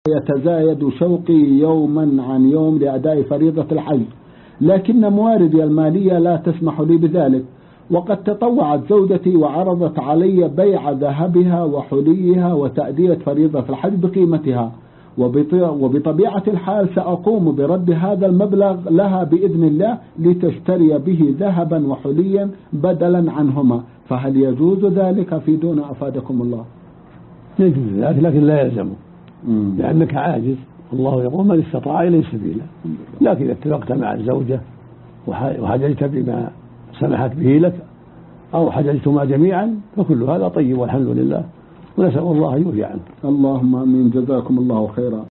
يتزايد شوقي يوما عن يوم لأداء فريضة الحج، لكن مواردي المالية لا تسمح لي بذلك، وقد تطوعت زوجتي وعرضت علي بيع ذهبها وحليها وتأدية فريضة الحج بقيمتها، وبطبيعة الحال سأقوم برد هذا المبلغ لها بإذن الله لتشتري به ذهبا وحليا بدلا عنهما، فهل يجوز ذلك في دون أفادكم الله؟ يجوز ذلك لكن لا يلزمه، لأنك عاجز. الله يقول من استطاع إليه سبيلا، لكن إذا اتفقت مع الزوجة وحججت بما سمحت به لك أو حججتما جميعا فكل هذا طيب والحمد لله، ونسأل الله أن يوفي عنه. اللهم آمين، جزاكم الله خيرا.